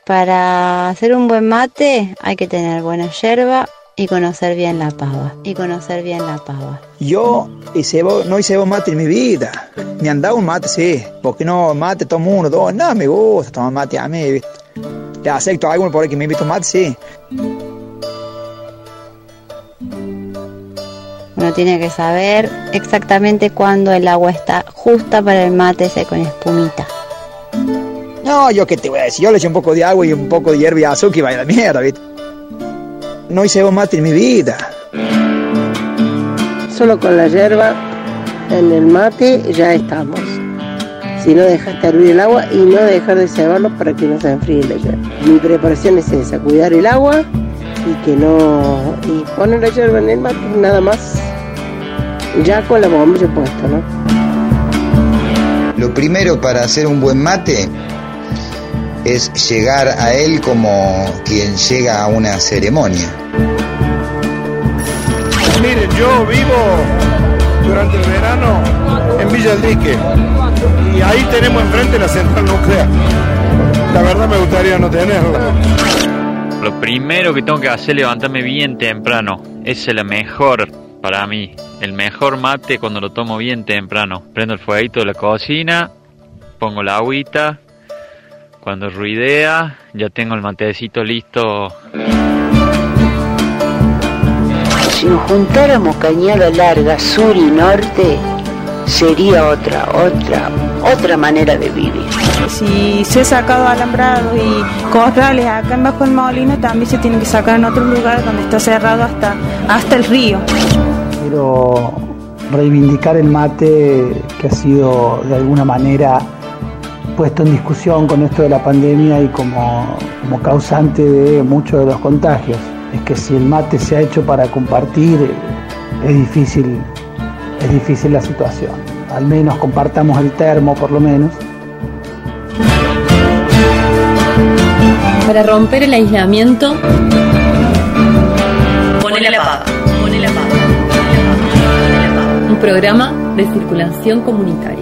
Para hacer un buen mate hay que tener buena yerba y conocer bien la pava. Yo no hice mate en mi vida. Me han dado un mate, sí. Porque no, mate tomo 1, 2. No, me gusta tomar mate a mí, ¿viste? Le acepto a alguno por ahí que me invita a mate, sí. Uno tiene que saber exactamente cuándo el agua está justa para el mate ese con espumita. No, yo qué te voy a decir. Yo le eché un poco de agua y un poco de hierba y azúcar y vaya la mierda, ¿viste? No hice mate en mi vida. Solo con la hierba en el mate ya estamos. Si no, dejaste hervir el agua y no dejar de cebarlo para que no se enfríe la hierba. Mi preparación es esa, cuidar el agua y poner la hierba en el mate, nada más. Ya con la bombilla puesta, ¿no? Lo primero para hacer un buen mate es llegar a él como quien llega a una ceremonia. Miren, yo vivo durante el verano en Villa del Dique y ahí tenemos enfrente la central nuclear. La verdad me gustaría no tenerla. Lo primero que tengo que hacer es levantarme bien temprano. Es el mejor para mí. El mejor mate cuando lo tomo bien temprano. Prendo el fueguito de la cocina, pongo la agüita. Cuando ruidea, ya tengo el matecito listo. Si nos juntáramos cañada larga, sur y norte, sería otra manera de vivir. Si se ha sacado alambrados y corrales acá en Bajo el Molino, también se tienen que sacar en otro lugar donde está cerrado hasta el río. Quiero reivindicar el mate que ha sido de alguna manera puesto en discusión con esto de la pandemia y como causante de muchos de los contagios. Es que si el mate se ha hecho para compartir, es difícil la situación. Al menos compartamos el termo, por lo menos. Para romper el aislamiento, Ponele la pava. Un programa de circulación comunitaria.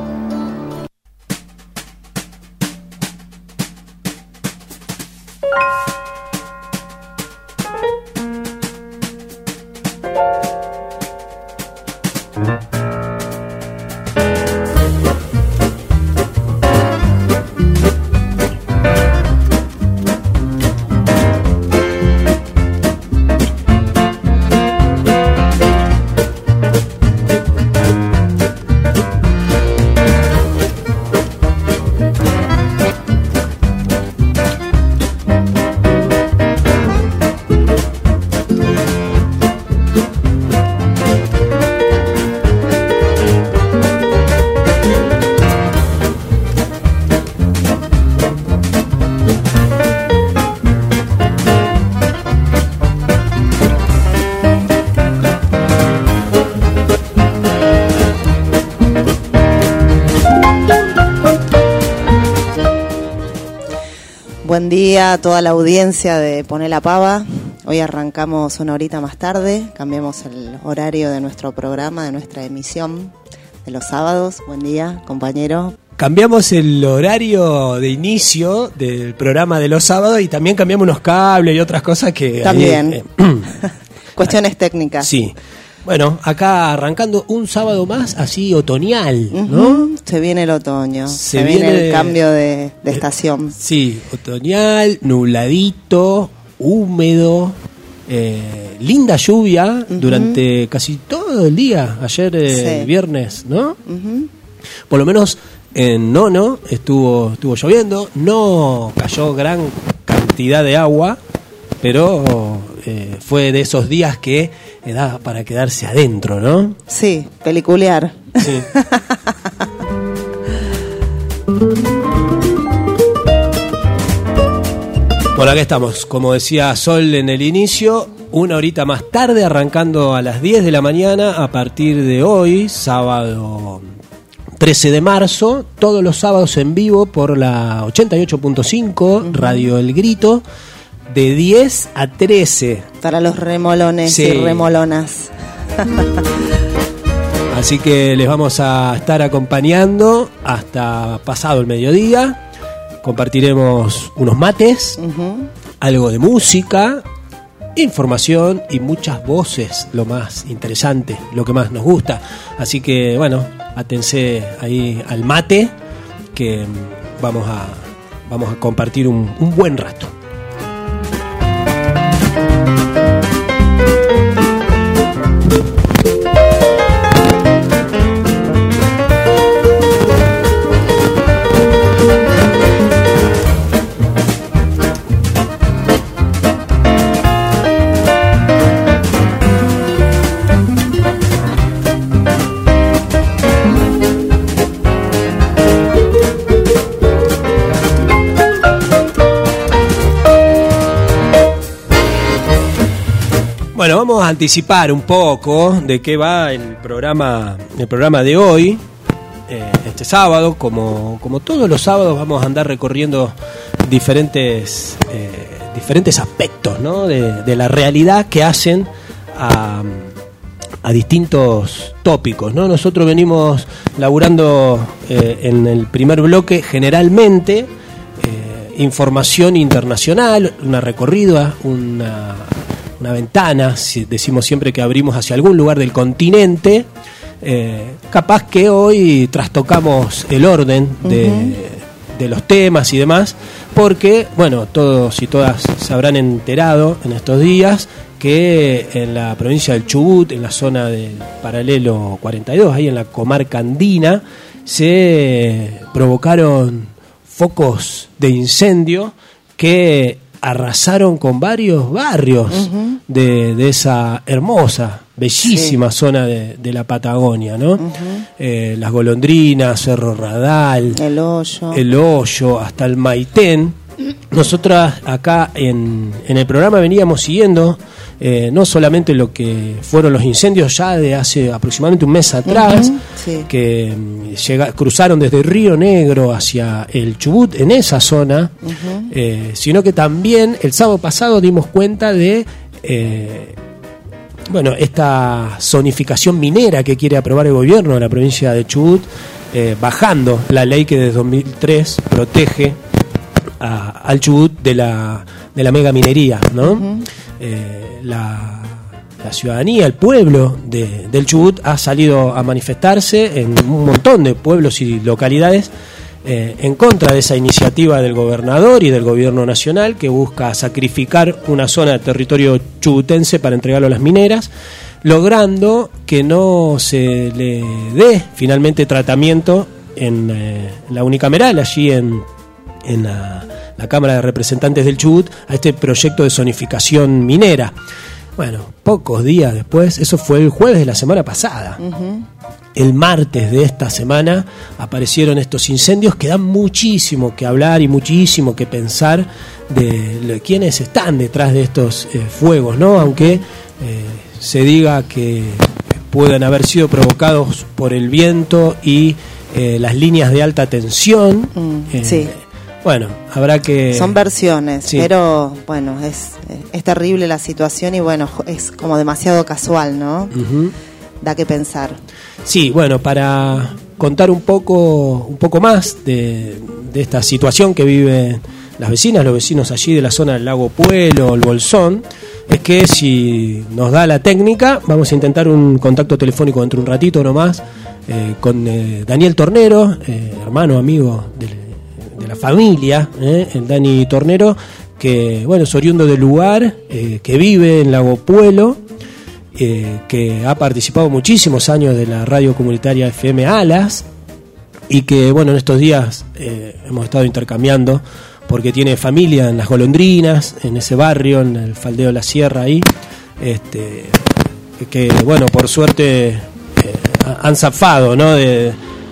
Buen día a toda la audiencia de Poné la Pava. Hoy arrancamos una horita más tarde, cambiamos el horario de nuestro programa, de nuestra emisión de los sábados. Buen día, compañero. Cambiamos el horario de inicio del programa de los sábados y también cambiamos unos cables y otras cosas que... También. Cuestiones técnicas. Sí. Bueno, acá arrancando un sábado más, así otoñal, ¿no? Se viene el otoño, se viene el cambio de estación. Sí, otoñal, nubladito, húmedo, linda lluvia durante casi todo el día, ayer viernes, ¿no? Por lo menos en Nono estuvo lloviendo, no cayó gran cantidad de agua, pero fue de esos días que da para quedarse adentro, ¿no? Sí, peliculear. Sí. Bueno, acá estamos, como decía Sol en el inicio, una horita más tarde, arrancando a las 10 de la mañana, a partir de hoy, sábado 13 de marzo, todos los sábados en vivo por la 88.5, Radio El Grito, de 10 a 13. Para los remolones y remolonas. Así que les vamos a estar acompañando hasta pasado el mediodía, compartiremos unos mates, algo de música, información y muchas voces, lo más interesante, lo que más nos gusta. Así que bueno, atense ahí al mate, que vamos a compartir un buen rato. Bueno, vamos a anticipar un poco de qué va el programa de hoy, este sábado. Como todos los sábados vamos a andar recorriendo diferentes aspectos, ¿no? de la realidad que hacen a distintos tópicos, ¿no? Nosotros venimos laburando en el primer bloque generalmente información internacional, una recorrida, una ventana, si decimos siempre que abrimos hacia algún lugar del continente. Capaz que hoy trastocamos el orden de los temas y demás, porque, bueno, todos y todas se habrán enterado en estos días que en la provincia del Chubut, en la zona del paralelo 42, ahí en la comarca andina, se provocaron focos de incendio que arrasaron con varios barrios de esa hermosa, bellísima zona de la Patagonia, ¿no? Las Golondrinas, Cerro Radal, El Hoyo, hasta el Maitén. Nosotras acá en el programa veníamos siguiendo no solamente lo que fueron los incendios ya de hace aproximadamente un mes atrás, que cruzaron desde Río Negro hacia el Chubut, en esa zona, sino que también el sábado pasado dimos cuenta de esta zonificación minera que quiere aprobar el gobierno de la provincia de Chubut, bajando la ley que desde 2003 protege al Chubut de la mega minería, ¿no? La ciudadanía, el pueblo del Chubut ha salido a manifestarse en un montón de pueblos y localidades en contra de esa iniciativa del gobernador y del gobierno nacional, que busca sacrificar una zona de territorio chubutense para entregarlo a las mineras, logrando que no se le dé finalmente tratamiento en la unicameral, allí en la Cámara de Representantes del Chubut, a este proyecto de zonificación minera. Bueno, pocos días después, eso fue el jueves de la semana pasada. El martes de esta semana aparecieron estos incendios que dan muchísimo que hablar y muchísimo que pensar de quiénes están detrás de estos fuegos, ¿no? Aunque se diga que puedan haber sido provocados por el viento y las líneas de alta tensión. Sí. Bueno, habrá que... Son versiones, sí. Pero bueno, es terrible la situación y bueno, es como demasiado casual, ¿no? Da que pensar. Sí, bueno, para contar un poco más de esta situación que viven las vecinas, los vecinos allí de la zona del Lago Puelo, el Bolsón, es que si nos da la técnica, vamos a intentar un contacto telefónico dentro de un ratito nomás con Daniel Tornero, hermano, amigo de la familia, el Dani Tornero, que bueno, es oriundo del lugar, que vive en Lago Puelo, que ha participado muchísimos años de la radio comunitaria FM Alas, y que bueno, en estos días hemos estado intercambiando porque tiene familia en Las Golondrinas, en ese barrio, en el Faldeo de la Sierra ahí, que bueno, por suerte han zafado, ¿no? del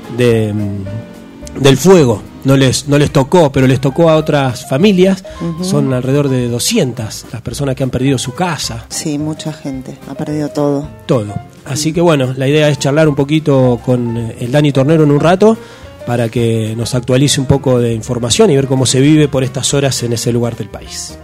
fuego. No les tocó, pero les tocó a otras familias. Son alrededor de 200 las personas que han perdido su casa. Sí, mucha gente ha perdido todo. Así que bueno, la idea es charlar un poquito con el Dani Tornero en un rato para que nos actualice un poco de información y ver cómo se vive por estas horas en ese lugar del país.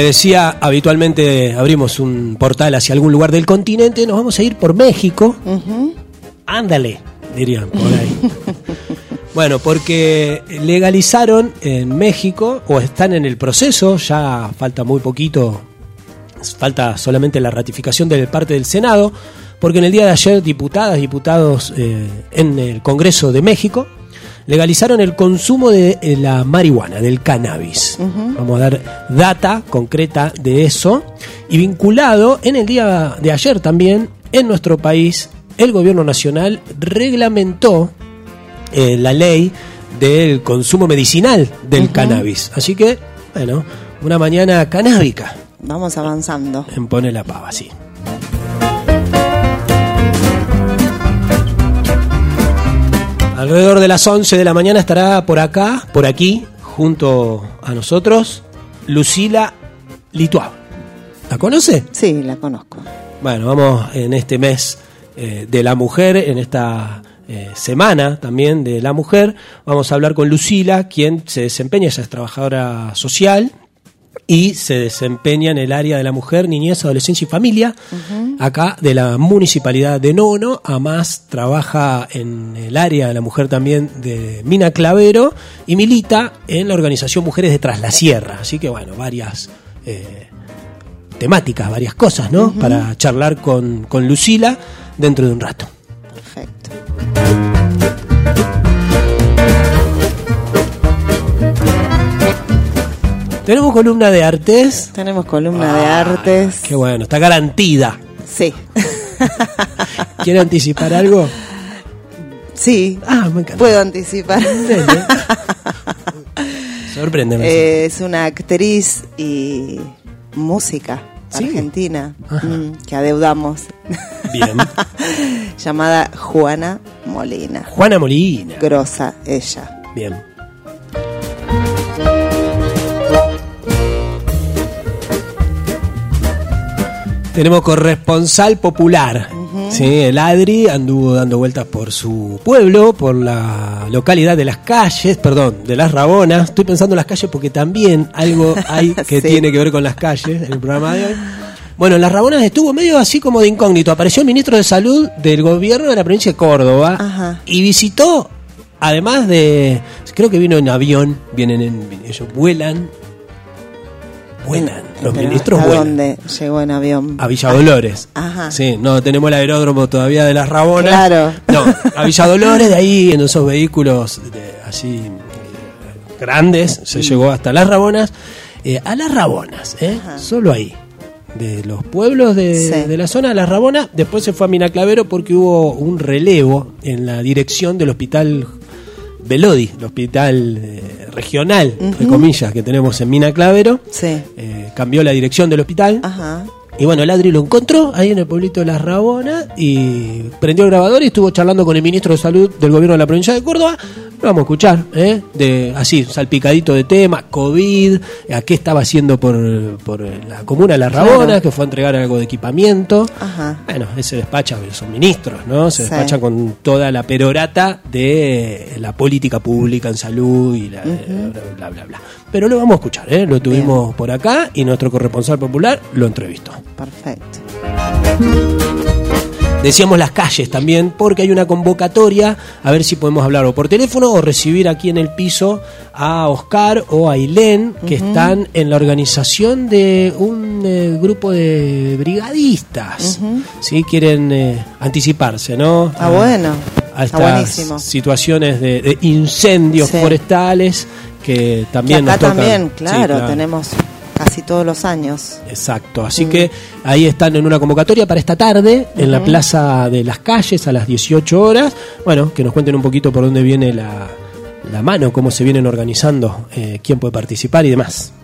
le decía, habitualmente abrimos un portal hacia algún lugar del continente. Nos vamos a ir por México. Ándale, dirían por ahí. Bueno, porque legalizaron en México, o están en el proceso, ya falta muy poquito, falta solamente la ratificación de parte del Senado, porque en el día de ayer diputadas y diputados en el Congreso de México legalizaron el consumo de la marihuana, del cannabis. Vamos a dar data concreta de eso. Y vinculado, en el día de ayer también, en nuestro país, el gobierno nacional reglamentó la ley del consumo medicinal del cannabis. Así que, bueno, una mañana canábica. Vamos avanzando. En Pone la Pava, sí. Alrededor de las 11 de la mañana estará por acá, por aquí, junto a nosotros, Lucila Lituá. ¿La conoce? Sí, la conozco. Bueno, vamos en este mes de la mujer, en esta semana también de la mujer, vamos a hablar con Lucila, quien se desempeña, ella es trabajadora social y se desempeña en el área de la mujer, niñez, adolescencia y familia, acá de la municipalidad de Nono. Además trabaja en el área de la mujer también de Mina Clavero y milita en la organización Mujeres de Tras la Sierra. Así que bueno, varias temáticas, varias cosas, ¿no? Para charlar con Lucila dentro de un rato. Perfecto. ¿Tenemos columna de artes? Tenemos columna de artes. Qué bueno, está garantida. Sí. ¿Quiere anticipar algo? Sí. Me encanta. Puedo anticipar. Sorpréndeme. Es una actriz y música argentina que adeudamos. Bien. Llamada Juana Molina. Juana Molina. Grosa ella. Bien. Tenemos corresponsal popular. Sí, el Adri anduvo dando vueltas por su pueblo, por la localidad de Las Calles, de Las Rabonas. Estoy pensando en Las Calles porque también algo hay que tiene que ver con Las Calles en el programa de hoy. Bueno, en Las Rabonas estuvo medio así como de incógnito. Apareció el ministro de Salud del gobierno de la provincia de Córdoba y visitó, además de, creo que vino en avión, ellos vuelan, los ministros ¿a vuelan. dónde llegó en avión? A Villa Dolores. Sí, no tenemos el aeródromo todavía de Las Rabonas. Claro. No, a Villa Dolores, de ahí en esos vehículos así grandes, se llegó hasta Las Rabonas. A Las Rabonas, solo ahí. De los pueblos de la zona de Las Rabonas. Después se fue a Mina Clavero porque hubo un relevo en la dirección del hospital Velodi, el hospital regional, entre comillas, que tenemos en Mina Clavero. Cambió la dirección del hospital. Y bueno, el Adri lo encontró ahí en el pueblito de Las Rabonas y prendió el grabador y estuvo charlando con el ministro de Salud del gobierno de la provincia de Córdoba. Lo vamos a escuchar, así, salpicadito de temas, COVID, a qué estaba haciendo por la comuna de Las Rabonas, que fue a entregar algo de equipamiento. Bueno, se despacha, son ministros, ¿no? Se despacha con toda la perorata de la política pública en salud y bla, bla, bla. Pero lo vamos a escuchar, lo tuvimos por acá y nuestro corresponsal popular lo entrevistó. Perfecto. Decíamos Las Calles también, porque hay una convocatoria, a ver si podemos hablar o por teléfono o recibir aquí en el piso a Oscar o a Ailén, que están en la organización de un grupo de brigadistas. ¿Sí? Quieren anticiparse, ¿no? Está bueno. A estas situaciones de incendios forestales que también que acá nos tocan. También, claro, tenemos casi todos los años. Exacto, así que ahí están en una convocatoria para esta tarde en la Plaza de Las Calles a las 18 horas. Bueno, que nos cuenten un poquito por dónde viene la mano, cómo se vienen organizando, quién puede participar y demás.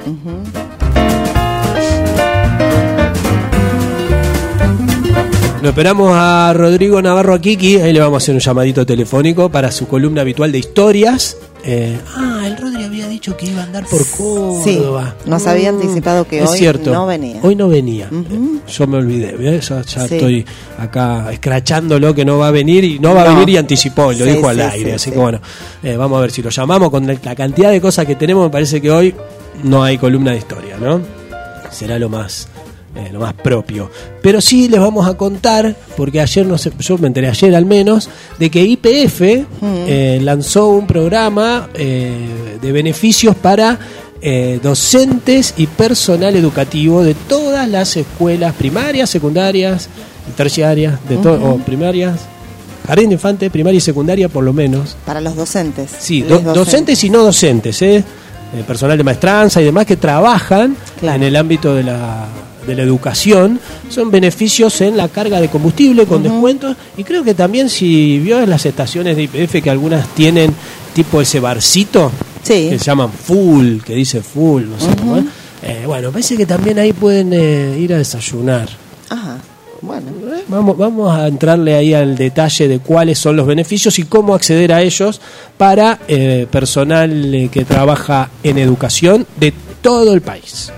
Lo esperamos a Rodrigo Navarro Kiki, ahí le vamos a hacer un llamadito telefónico para su columna habitual de historias. El Rodri había dicho que iba a andar por Córdoba. Sí, nos había anticipado que hoy no venía. Hoy no venía. Yo me olvidé, ya estoy acá escrachándolo que no va a venir y no va a venir y anticipó, lo dijo al aire. Así que bueno, vamos a ver si lo llamamos. Con la cantidad de cosas que tenemos, me parece que hoy no hay columna de historia, ¿no? será lo más propio. Pero sí les vamos a contar, porque ayer, no sé, yo me enteré ayer al menos, de que YPF lanzó un programa de beneficios para docentes y personal educativo de todas las escuelas primarias, secundarias, terciarias, o primarias, jardín de infantes, primaria y secundaria por lo menos. Para los docentes. Sí, docentes y no docentes, personal de maestranza y demás que trabajan en el ámbito de la educación. Son beneficios en la carga de combustible con descuentos, y creo que también, si vio en las estaciones de YPF que algunas tienen tipo ese barcito que se llaman full, que dice full, no sé cómo es. Bueno, parece que también ahí pueden ir a desayunar. Ajá. Bueno, vamos a entrarle ahí al detalle de cuáles son los beneficios y cómo acceder a ellos para personal que trabaja en educación de todo el país.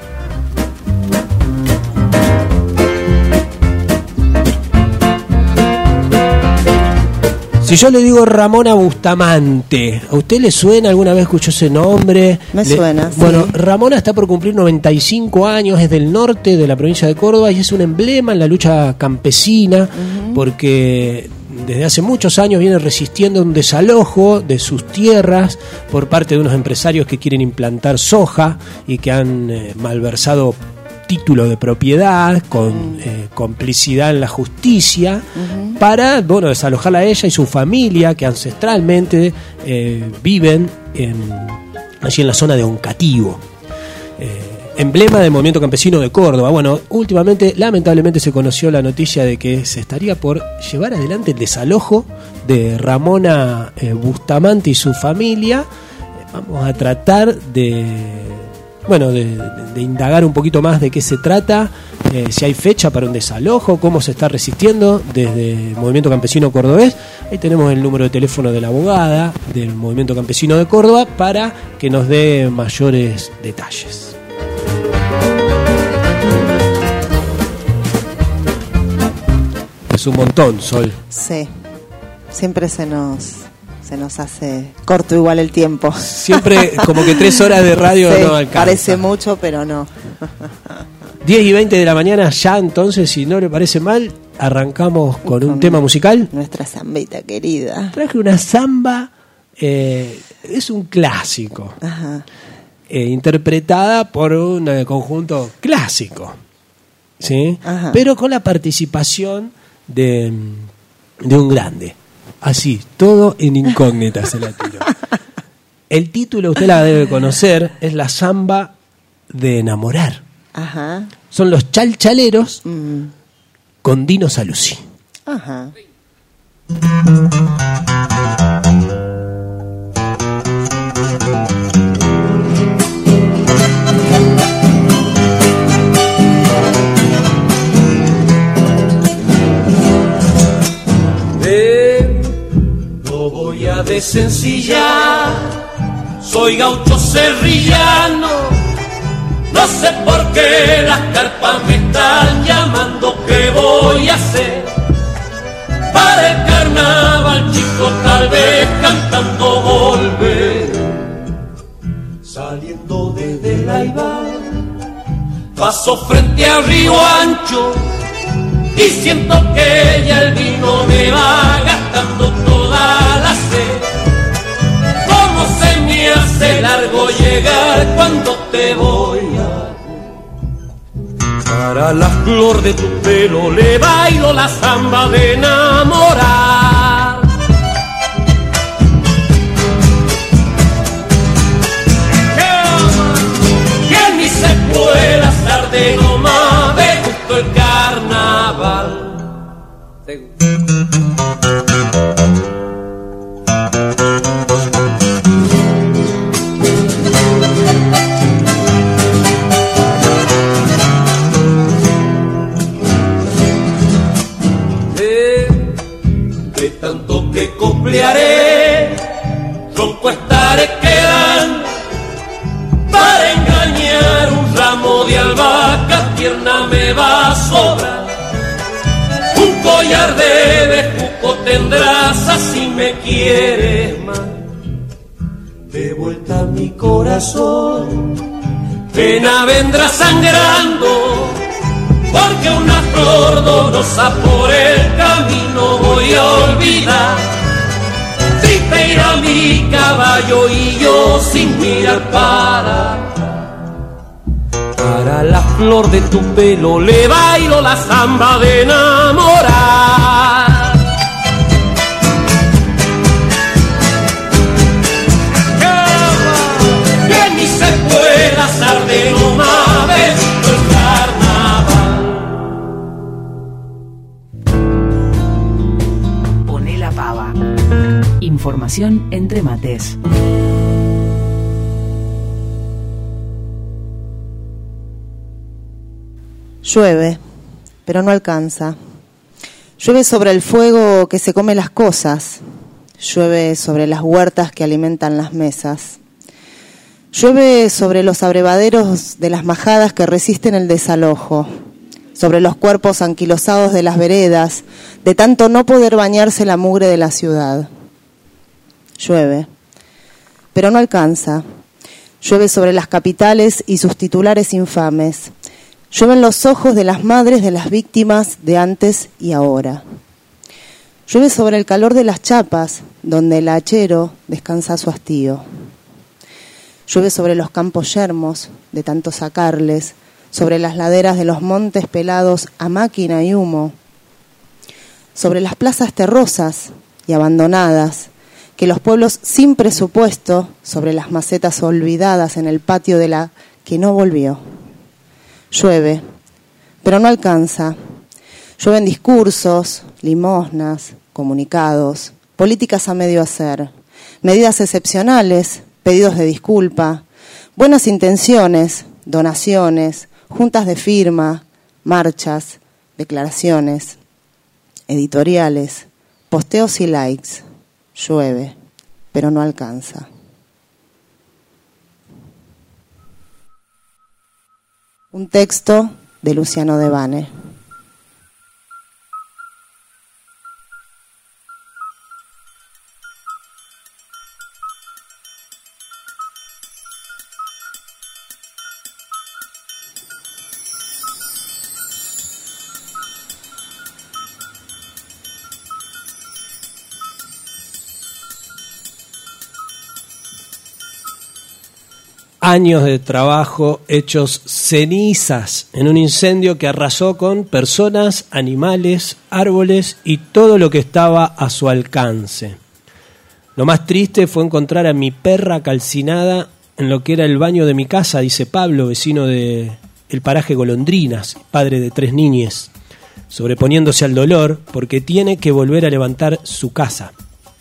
Si yo le digo Ramona Bustamante, ¿a usted le suena? ¿Alguna vez escuchó ese nombre? Me suena, sí. Bueno, Ramona está por cumplir 95 años, es del norte de la provincia de Córdoba y es un emblema en la lucha campesina, porque desde hace muchos años viene resistiendo un desalojo de sus tierras por parte de unos empresarios que quieren implantar soja y que han malversado título de propiedad con complicidad en la justicia para desalojarla a ella y su familia, que ancestralmente viven allí en la zona de Oncativo, emblema del movimiento campesino de Córdoba. Bueno, últimamente lamentablemente se conoció la noticia de que se estaría por llevar adelante el desalojo de Ramona Bustamante y su familia. Vamos a tratar de indagar un poquito más de qué se trata, si hay fecha para un desalojo, cómo se está resistiendo desde el Movimiento Campesino Cordobés. Ahí tenemos el número de teléfono de la abogada del Movimiento Campesino de Córdoba para que nos dé mayores detalles. Es un montón, Sol. Sí, siempre se nos hace corto igual el tiempo. Siempre como que 3 horas de radio no alcanza. Parece mucho, pero no. 10 y 20 de la mañana ya, entonces, si no le parece mal, arrancamos con un tema musical. Nuestra zambita querida. Traje una zamba, es un clásico. Ajá. Interpretada por un conjunto clásico, ¿sí? Ajá. Pero con la participación de un grande. Así, todo en incógnita se la tiro. El título usted la debe conocer, es la zamba de enamorar. Ajá. Son los chalchaleros con Dino Saluzzi. Ajá. De sencilla, soy gaucho serrillano, no sé por qué las carpas me están llamando, ¿qué voy a hacer? Para el carnaval, chico, tal vez cantando volver, saliendo desde la Ibar, paso frente a Río Ancho y siento que ya el vino me va gastando toda la sed. ¿Cómo se me hace largo llegar cuando te voy a ver? Para la flor de tu pelo le bailo la zamba de enamorar. Que en mis escuelas tarde nomás me gustó el carnaval. De tanto que coplearé, tronco estaré quedando para engañar un ramo de albahaca tierna me va a sobrar. Un collar de bejuco tendrás así me quieres más. De vuelta a mi corazón, pena vendrá sangrando, porque una flor dolorosa por el camino voy a olvidar. Triste irá mi caballo y yo sin mirar para la flor de tu pelo le bailo la zamba de enamorar. Que ni se pueda asar de una vez el carnaval. Poné la pava. Información entre mates. Llueve, pero no alcanza. Llueve sobre el fuego que se come las cosas. Llueve sobre las huertas que alimentan las mesas. Llueve sobre los abrevaderos de las majadas que resisten el desalojo. Sobre los cuerpos anquilosados de las veredas, de tanto no poder bañarse la mugre de la ciudad. Llueve, pero no alcanza. Llueve sobre las capitales y sus titulares infames. Llueven los ojos de las madres de las víctimas de antes y ahora. Llueve sobre el calor de las chapas, donde el hachero descansa su hastío. Llueve sobre los campos yermos, de tanto sacarles, sobre las laderas de los montes pelados a máquina y humo, sobre las plazas terrosas y abandonadas, que los pueblos sin presupuesto, sobre las macetas olvidadas en el patio de la que no volvió. Llueve, pero no alcanza. Llueven discursos, limosnas, comunicados, políticas a medio hacer, medidas excepcionales, pedidos de disculpa, buenas intenciones, donaciones, juntas de firma, marchas, declaraciones, editoriales, posteos y likes. Llueve, pero no alcanza. Un texto de Luciano Devane. Años de trabajo hechos cenizas en un incendio que arrasó con personas, animales, árboles y todo lo que estaba a su alcance. Lo más triste fue encontrar a mi perra calcinada en lo que era el baño de mi casa, dice Pablo, vecino de el paraje Golondrinas, padre de 3 niñes, sobreponiéndose al dolor porque tiene que volver a levantar su casa.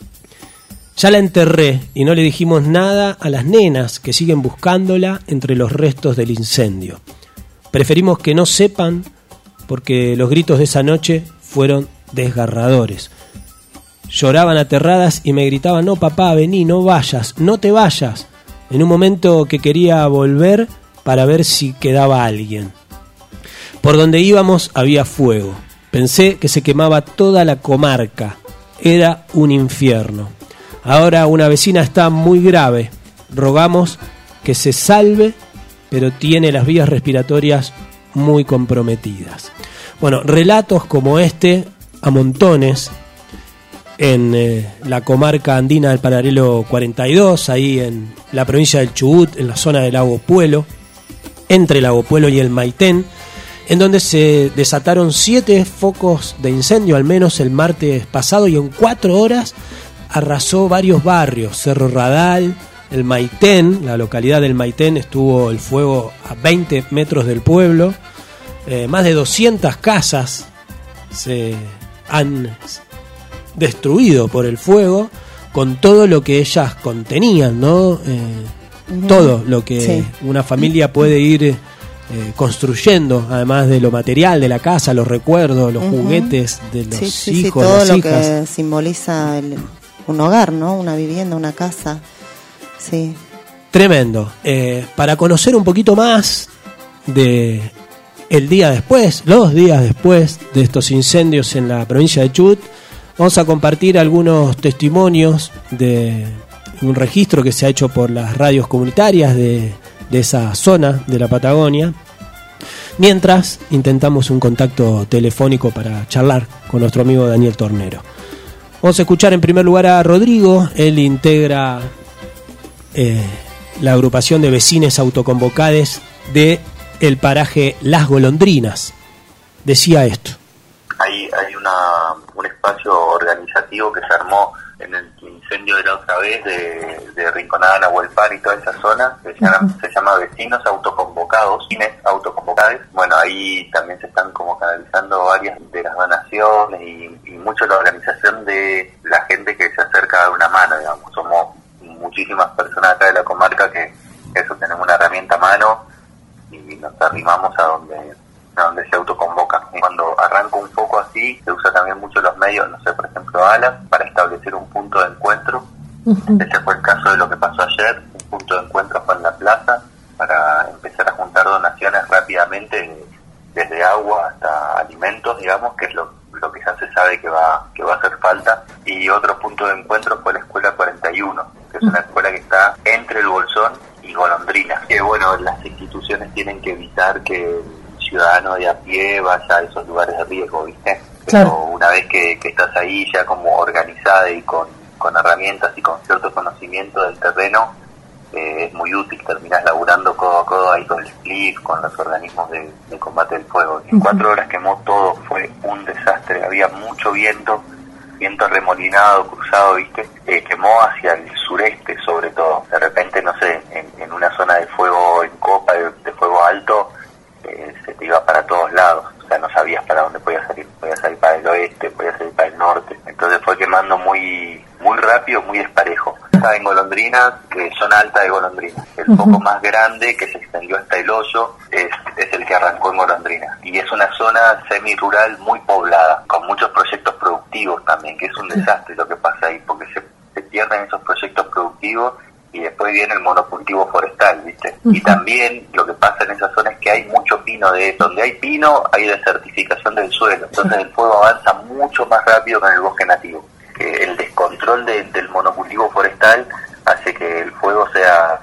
Ya la enterré y no le dijimos nada a las nenas que siguen buscándola entre los restos del incendio. Preferimos que no sepan porque los gritos de esa noche fueron desgarradores. Lloraban aterradas y me gritaban: no papá, vení, no vayas, no te vayas. En un momento que quería volver para ver si quedaba alguien. Por donde íbamos había fuego. Pensé que se quemaba toda la comarca. Era un infierno. Ahora una vecina está muy grave. Rogamos que se salve, pero tiene las vías respiratorias muy comprometidas. Bueno, relatos como este a montones en la comarca andina del Paralelo 42, ahí en la provincia del Chubut, en la zona del Lago Puelo, entre el Lago Puelo y el Maitén, en donde se desataron 7 focos de incendio, al menos el martes pasado, y en 4 horas arrasó varios barrios. Cerro Radal, el Maitén, la localidad del Maitén, estuvo el fuego a 20 metros del pueblo. Más de 200 casas se han destruido por el fuego, con todo lo que ellas contenían, ¿no? Todo lo que una familia puede ir construyendo, además de lo material de la casa, los recuerdos, los juguetes de los hijos, todo las lo hijas. que simboliza un hogar, ¿no? Una vivienda, una casa. Sí. Tremendo. Para conocer un poquito más de el día después, los días después de estos incendios en la provincia de Chubut, vamos a compartir algunos testimonios de un registro que se ha hecho por las radios comunitarias de de esa zona de la Patagonia, mientras intentamos un contacto telefónico para charlar con nuestro amigo Daniel Tornero. Vamos a escuchar en primer lugar a Rodrigo. Él integra la agrupación de vecines autoconvocades de el paraje Las Golondrinas. Decía esto. Hay un espacio organizativo que se armó en el incendio de la otra vez de Rinconada, Nahuelpan y toda esa zona, que se llama Vecinos Autoconvocados, vecines autoconvocados. Bueno, ahí también se están como canalizando varias de las donaciones y mucho la organización de la gente que se acerca a dar una mano, digamos. Somos muchísimas personas acá de la comarca que eso, tenemos una herramienta a mano y nos arrimamos a donde se autoconvoca. Cuando arranca un foco así, se usa también mucho los medios, no sé, por ejemplo, ALAS, para establecer un punto de encuentro. Ese fue el caso de lo que pasó ayer. Un punto de encuentro fue en la plaza para empezar a juntar donaciones rápidamente, desde agua hasta alimentos, digamos, que es lo que ya se sabe que va a hacer falta. Y otro punto de encuentro fue la Escuela 41, que es una escuela que está entre el Bolsón y Golondrinas. Que bueno, las instituciones tienen que evitar que el ciudadano de a pie vaya a esos lugares de riesgo, ¿viste? Claro. Pero una vez que estás ahí ya como organizada y con herramientas y con cierto conocimiento del terreno, es muy útil. Terminás laburando codo a codo ahí con el SPLIF, con los organismos de combate del fuego. En 4 horas quemó todo, fue un desastre. Había mucho viento remolinado, cruzado, ¿viste? Quemó hacia el sureste sobre todo. De repente, no sé, en una zona de fuego en copa, de fuego alto, se te iba para todos lados. O sea, no sabías para dónde podía salir para el oeste, podía salir para el norte. Entonces fue quemando muy rápido, muy desparejo. En Golondrinas, que zona alta de Golondrinas. El foco más grande que se extendió hasta el hoyo es el que arrancó en Golondrinas. Y es una zona semi-rural muy poblada, con muchos proyectos productivos también, que es un desastre lo que pasa ahí, porque se pierden esos proyectos productivos y después viene el monocultivo forestal, ¿viste? Y también lo que pasa en esa zona es que hay mucho pino de eso. Donde hay pino, hay desertificación del suelo. Entonces el fuego avanza mucho más rápido que en el bosque nativo. El descontrol del monocultivo forestal hace que el fuego sea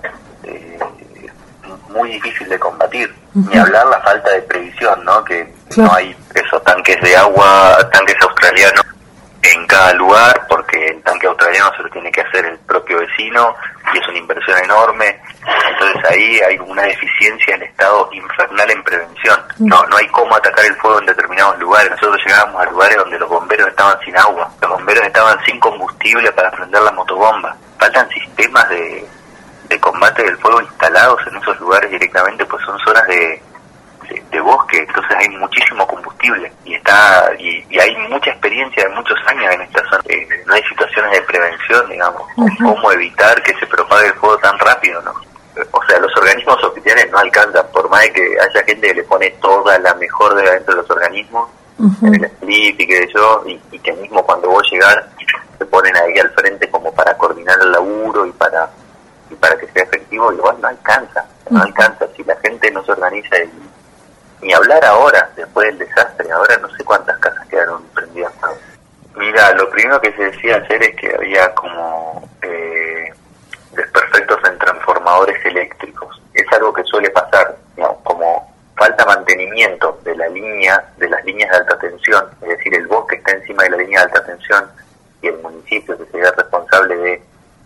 muy difícil de combatir. Ni hablar la falta de previsión, ¿no? Que no hay esos tanques de agua, tanques australianos en cada lugar, porque el tanque australiano se lo tiene que hacer el propio vecino y es una inversión enorme. Entonces ahí hay una deficiencia en estado infernal en prevención. No hay cómo atacar el fuego en determinados lugares. Nosotros llegábamos a lugares donde los bomberos estaban sin agua, los bomberos estaban sin combustible para prender la motobomba. Faltan sistemas de combate del fuego instalados en esos lugares directamente, pues son zonas de bosque, entonces hay muchísimo combustible y hay mucha experiencia de muchos años en esta zona. No hay situaciones de prevención, digamos, cómo evitar que se propague el fuego tan rápido, ¿no? O sea, los organismos oficiales no alcanzan, por más de que haya gente que le pone toda la mejor de dentro de los organismos, en el SPLIF y que y que mismo cuando vos llegás se ponen ahí al frente como para coordinar el laburo y para que sea efectivo, igual no alcanza. Si la gente no se organiza ni hablar ahora, después del desastre, ahora no sé cuántas casas quedaron prendidas. Mira, lo primero que se decía ayer es que había como desperfectos en transformadores eléctricos. Es algo que suele pasar, ¿no? Como falta mantenimiento de las líneas de alta tensión, es decir, el bosque está encima de la línea de alta tensión y el municipio, que sería responsable de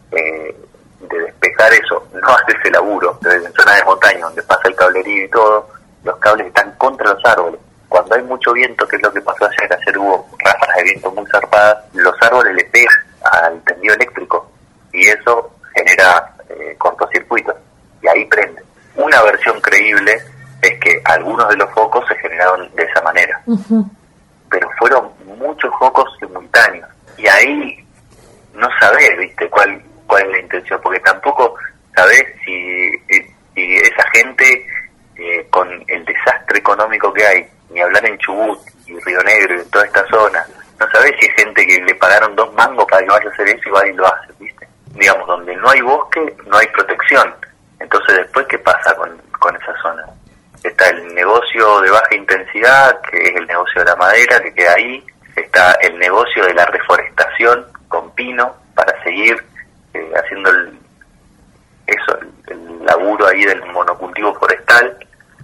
despejar eso, no hace ese laburo. Entonces, en zonas de montaña donde pasa el cablerío y todo, los cables están contra los árboles. Cuando hay mucho viento, que es lo que pasó ayer hubo ráfagas de viento muy zarpadas, los árboles le pegan al tendido eléctrico y eso genera cortocircuitos y ahí prende. Una versión creíble es que algunos de los focos se generaron de esa manera, pero fueron muchos focos simultáneos y ahí no sabés, ¿viste? cuál es la intención, porque tampoco sabés si esa gente con el desastre económico que hay, ni hablar en Chubut y Río Negro y en toda esta zona, no sabés si hay gente que le pagaron 2 mangos para que vaya a hacer eso y va y lo hace, ¿viste? Digamos, donde no hay bosque, no hay protección. Entonces después, ¿qué pasa con esa zona? Está el negocio de baja intensidad, que es el negocio de la madera, que queda ahí. Está el negocio de la reforestación con pino para seguir haciendo laburo ahí del monocultivo forestal.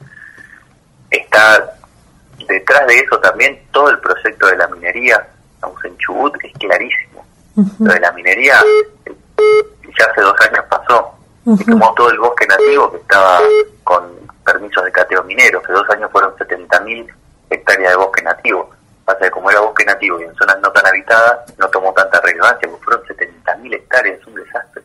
Está detrás de eso también todo el proyecto de la minería. En Chubut es clarísimo. Lo de la minería ya hace 2 años pasó. Se quemó todo el bosque nativo que estaba con permisos de cateo minero. Hace 2 años fueron 70.000 hectáreas de bosque nativo. Pasa que como era bosque nativo y en zonas no tan habitadas, no tomó tanta relevancia, porque fueron 70.000 hectáreas, es un desastre.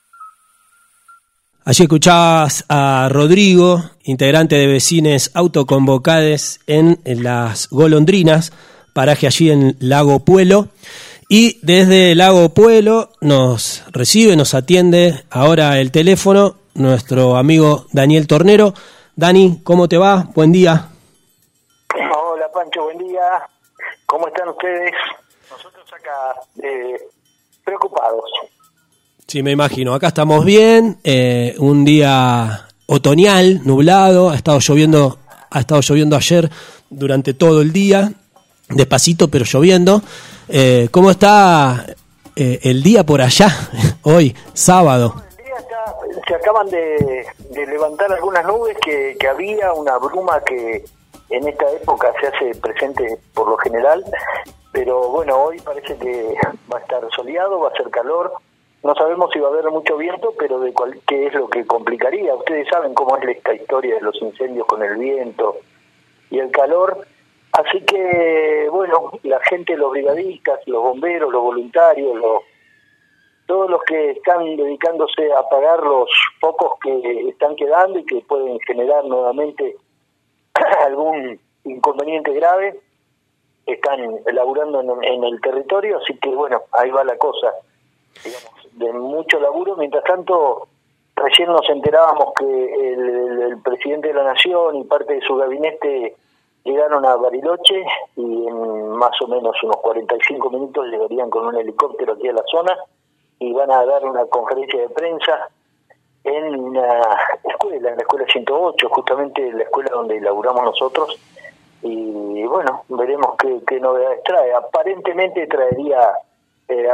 Allí escuchabas a Rodrigo, integrante de Vecines Autoconvocades en Las Golondrinas, paraje allí en Lago Puelo. Y desde Lago Puelo nos recibe, nos atiende ahora el teléfono nuestro amigo Daniel Tornero. Dani, ¿cómo te va? Buen día. Hola Pancho, buen día. ¿Cómo están ustedes? Nosotros acá preocupados. Sí, me imagino. Acá estamos bien. Un día otoñal, nublado. Ha estado lloviendo ayer durante todo el día. Despacito, pero lloviendo. ¿Cómo está el día por allá hoy, sábado? El día se acaban de levantar algunas nubes que había, una bruma que en esta época se hace presente por lo general, pero bueno, hoy parece que va a estar soleado, va a ser calor. No sabemos si va a haber mucho viento, pero qué es lo que complicaría. Ustedes saben cómo es esta historia de los incendios con el viento y el calor. Así que, bueno, la gente, los brigadistas, los bomberos, los voluntarios, todos los que están dedicándose a apagar los focos que están quedando y que pueden generar nuevamente algún inconveniente grave, están laburando en el territorio. Así que, bueno, ahí va la cosa, digamos, de mucho laburo. Mientras tanto, recién nos enterábamos que el presidente de la Nación y parte de su gabinete llegaron a Bariloche y en más o menos unos 45 minutos llegarían con un helicóptero aquí a la zona y van a dar una conferencia de prensa en una escuela, en la escuela 108, justamente la escuela donde laburamos nosotros. Y bueno, veremos qué novedades trae. Aparentemente traería haría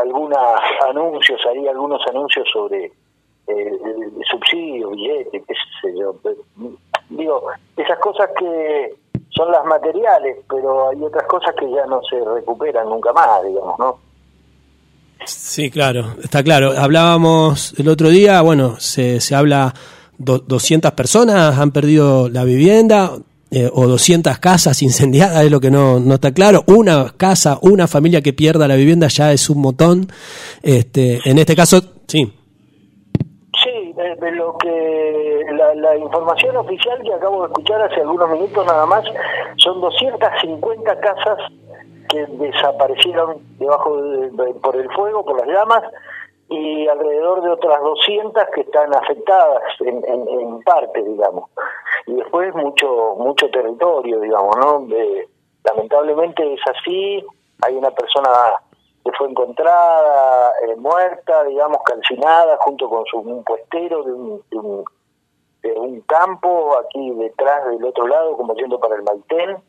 algunos anuncios sobre el subsidio, billetes, qué sé yo. Digo, esas cosas que son las materiales, pero hay otras cosas que ya no se recuperan nunca más, digamos, ¿no? Sí, claro, está claro. Hablábamos el otro día, bueno, se habla, 200 personas han perdido la vivienda, o 200 casas incendiadas, es lo que no está claro. Una casa, una familia que pierda la vivienda ya es un montón. En este caso, sí. Sí, lo que la información oficial que acabo de escuchar hace algunos minutos nada más, son 250 casas que desaparecieron por el fuego, por las llamas, y alrededor de otras 200 que están afectadas en parte, digamos. Y después mucho territorio, digamos, ¿no? Lamentablemente es así. Hay una persona que fue encontrada muerta, digamos, calcinada, junto con un puestero de un campo aquí detrás, del otro lado, como yendo para el Maitén,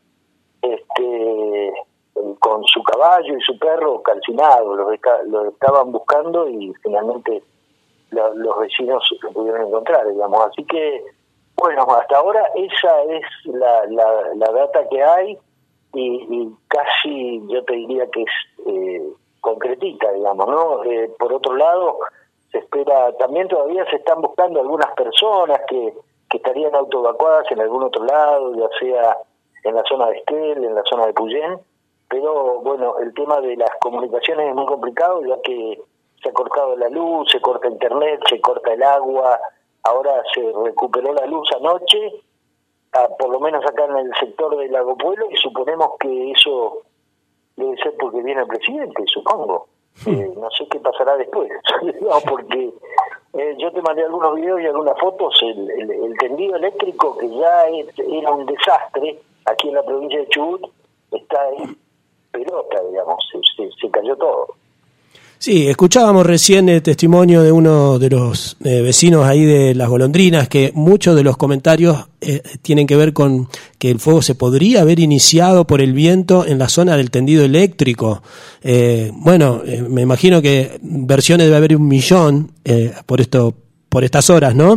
con su caballo y su perro calcinado. Los estaban buscando y finalmente los vecinos lo pudieron encontrar, digamos. Así que, bueno, hasta ahora esa es la data que hay y casi yo te diría que es concretita, digamos, ¿no? Por otro lado, se espera, también todavía se están buscando algunas personas que estarían autoevacuadas en algún otro lado, ya sea en la zona de Esquel, en la zona de Puyén, pero bueno, el tema de las comunicaciones es muy complicado, ya que se ha cortado la luz, se corta internet, se corta el agua. Ahora se recuperó la luz anoche, por lo menos acá en el sector del Lago Puelo, y suponemos que eso debe ser porque viene el presidente, supongo. No sé qué pasará después, no, porque yo te mandé algunos videos y algunas fotos. El tendido eléctrico, que ya era un desastre aquí en la provincia de Chubut, está en pelota, digamos, se cayó todo. Sí, escuchábamos recién el testimonio de uno de los vecinos ahí de Las Golondrinas, que muchos de los comentarios tienen que ver con que el fuego se podría haber iniciado por el viento en la zona del tendido eléctrico. Me imagino que versiones debe haber 1 millón por estas horas, ¿no?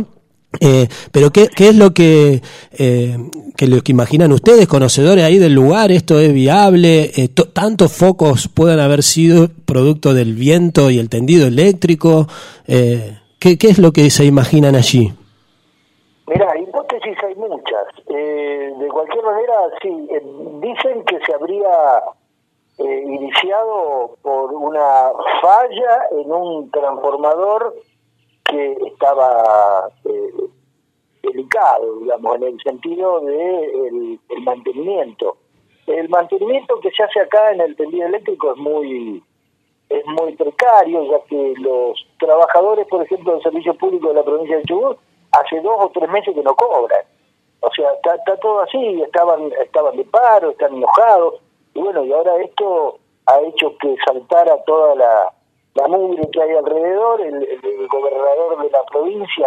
Pero ¿qué es lo que imaginan ustedes, conocedores ahí del lugar? ¿Esto es viable? ¿Tantos focos puedan haber sido producto del viento y el tendido eléctrico? ¿Qué es lo que se imaginan allí? Mira, hipótesis hay muchas. De cualquier manera, sí, dicen que se habría iniciado por una falla en un transformador que estaba delicado, digamos, en el sentido de el mantenimiento. El mantenimiento que se hace acá en el tendido eléctrico es muy precario, ya que los trabajadores, por ejemplo, del servicio público de la provincia de Chubut, hace 2 o 3 meses que no cobran. O sea, está todo así, estaban de paro, están enojados, y bueno, y ahora esto ha hecho que saltara toda la mugre que hay alrededor. El gobernador de la provincia,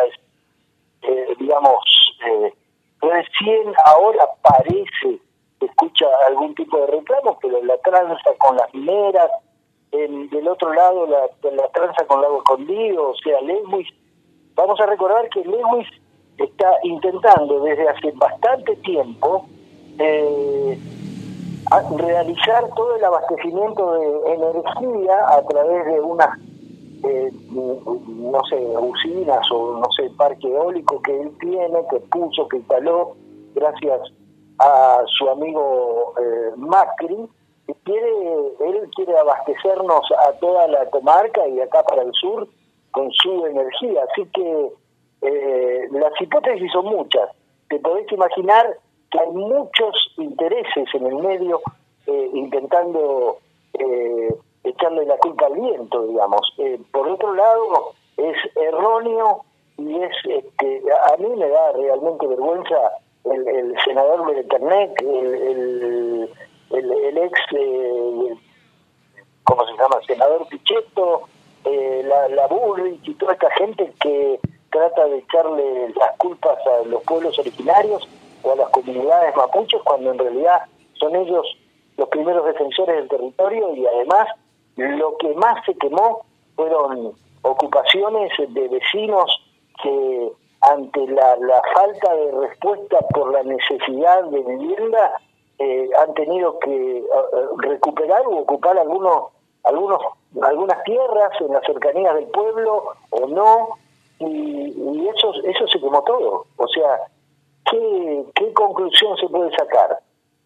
recién ahora parece que escucha algún tipo de reclamo, pero la tranza con las mineras, del otro lado la tranza con Lago Escondido, o sea, Lewis. Vamos a recordar que Lewis está intentando desde hace bastante tiempo realizar todo el abastecimiento de energía a través de unas, usinas o parque eólico que él tiene, que puso, que instaló, gracias a su amigo Macri. Él quiere abastecernos a toda la comarca y acá para el sur con su energía, así que las hipótesis son muchas. Te podés imaginar que hay muchos intereses en el medio intentando echarle la culpa al viento, digamos. Por otro lado, es erróneo y a mí me da realmente vergüenza el senador Bereternec, el ex, ¿cómo se llama?, senador Pichetto, la Bullrich y toda esta gente que trata de echarle las culpas a los pueblos originarios o a las comunidades mapuches, cuando en realidad son ellos los primeros defensores del territorio, y además lo que más se quemó fueron ocupaciones de vecinos que ante la falta de respuesta por la necesidad de vivienda han tenido que recuperar o ocupar algunas tierras en las cercanías del pueblo o no, y eso se quemó todo. O sea, ¿qué conclusión se puede sacar?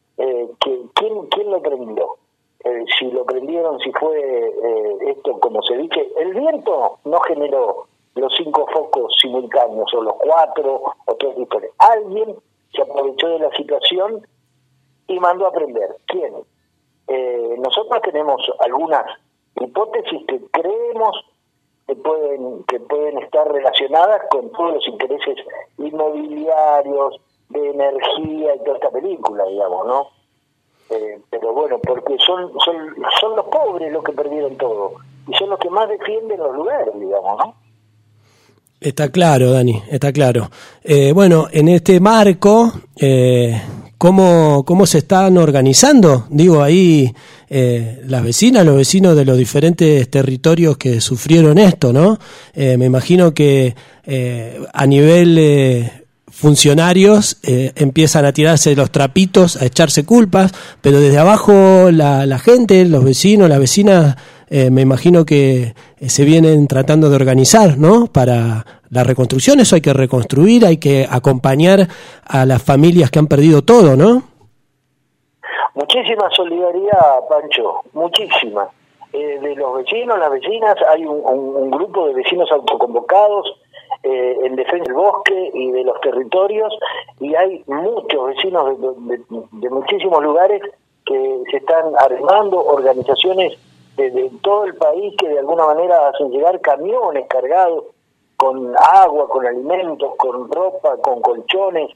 ¿Quién lo prendió? Si lo prendieron, si fue esto como se dice. El viento no generó los 5 focos simultáneos o los 4 o 3 diferentes. Alguien se aprovechó de la situación y mandó a prender. ¿Quién? Nosotros tenemos algunas hipótesis que creemos que pueden estar relacionadas con todos los intereses inmobiliarios, de energía y toda esta película, digamos, ¿no? Pero bueno, porque son los pobres los que perdieron todo y son los que más defienden los lugares, digamos, ¿no? Está claro, Dani, está claro. Bueno, en este marco, ¿cómo se están organizando? Digo, ahí las vecinas, los vecinos de los diferentes territorios que sufrieron esto, ¿no? Me imagino que a nivel funcionarios empiezan a tirarse los trapitos, a echarse culpas, pero desde abajo la gente, los vecinos, las vecinas, me imagino que se vienen tratando de organizar, ¿no? Para la reconstrucción. Eso hay que reconstruir, hay que acompañar a las familias que han perdido todo, ¿no? Muchísima solidaridad, Pancho, muchísima. De los vecinos, las vecinas, hay un grupo de vecinos autoconvocados en defensa del bosque y de los territorios, y hay muchos vecinos de muchísimos lugares que se están armando, organizaciones de todo el país que de alguna manera hacen llegar camiones cargados con agua, con alimentos, con ropa, con colchones,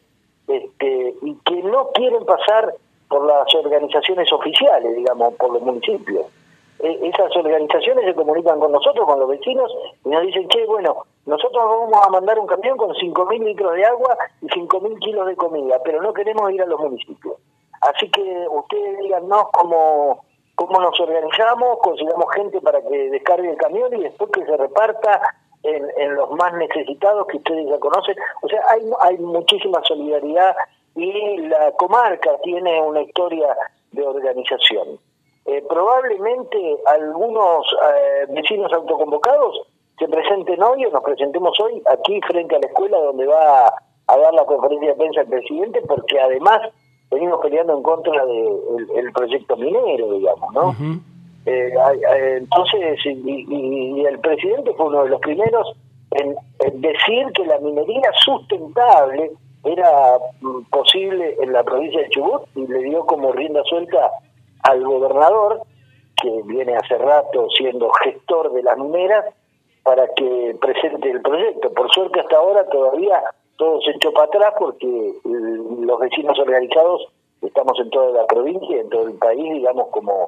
y que no quieren pasar por las organizaciones oficiales, digamos, por los municipios. Esas organizaciones se comunican con nosotros, con los vecinos, y nos dicen, bueno, nosotros vamos a mandar un camión con 5.000 litros de agua y 5.000 kilos de comida, pero no queremos ir a los municipios. Así que ustedes díganos cómo nos organizamos, consigamos gente para que descargue el camión y después que se reparta en los más necesitados que ustedes ya conocen. O sea, hay muchísima solidaridad y la comarca tiene una historia de organización. Probablemente algunos vecinos autoconvocados se presenten hoy o nos presentemos hoy aquí frente a la escuela donde va a dar la conferencia de prensa el presidente, porque además venimos peleando en contra del proyecto minero, digamos, ¿no? Uh-huh. Entonces, y el presidente fue uno de los primeros en decir que la minería sustentable era posible en la provincia de Chubut, y le dio como rienda suelta al gobernador, que viene hace rato siendo gestor de las mineras, para que presente el proyecto. Por suerte hasta ahora todavía todo se echó para atrás, porque los vecinos organizados estamos en toda la provincia y en todo el país, digamos, como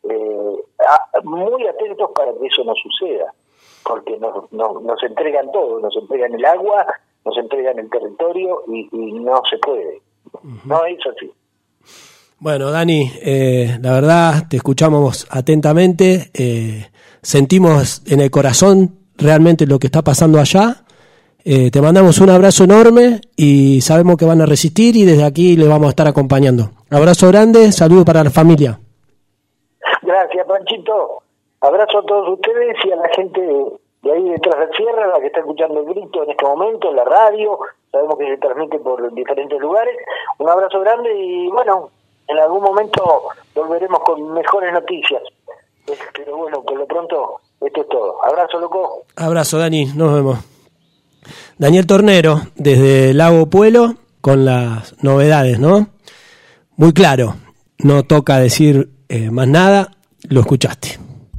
muy atentos para que eso no suceda, porque nos entregan todo, nos entregan el agua, nos entregan el territorio y no se puede. Uh-huh. No es así. Bueno, Dani, la verdad te escuchamos atentamente, sentimos en el corazón realmente lo que está pasando allá. Te mandamos un abrazo enorme y sabemos que van a resistir, y desde aquí les vamos a estar acompañando. Abrazo grande, saludo para la familia. Gracias, Panchito. Abrazo a todos ustedes y a la gente de ahí detrás del cierre, la que está escuchando el grito en este momento, en la radio. Sabemos que se transmite por diferentes lugares. Un abrazo grande y bueno, en algún momento volveremos con mejores noticias. Pero bueno, por lo pronto, esto es todo. Abrazo, loco. Abrazo, Dani. Nos vemos. Daniel Tornero, desde Lago Puelo, con las novedades, ¿no? Muy claro. No toca decir más nada. Lo escuchaste.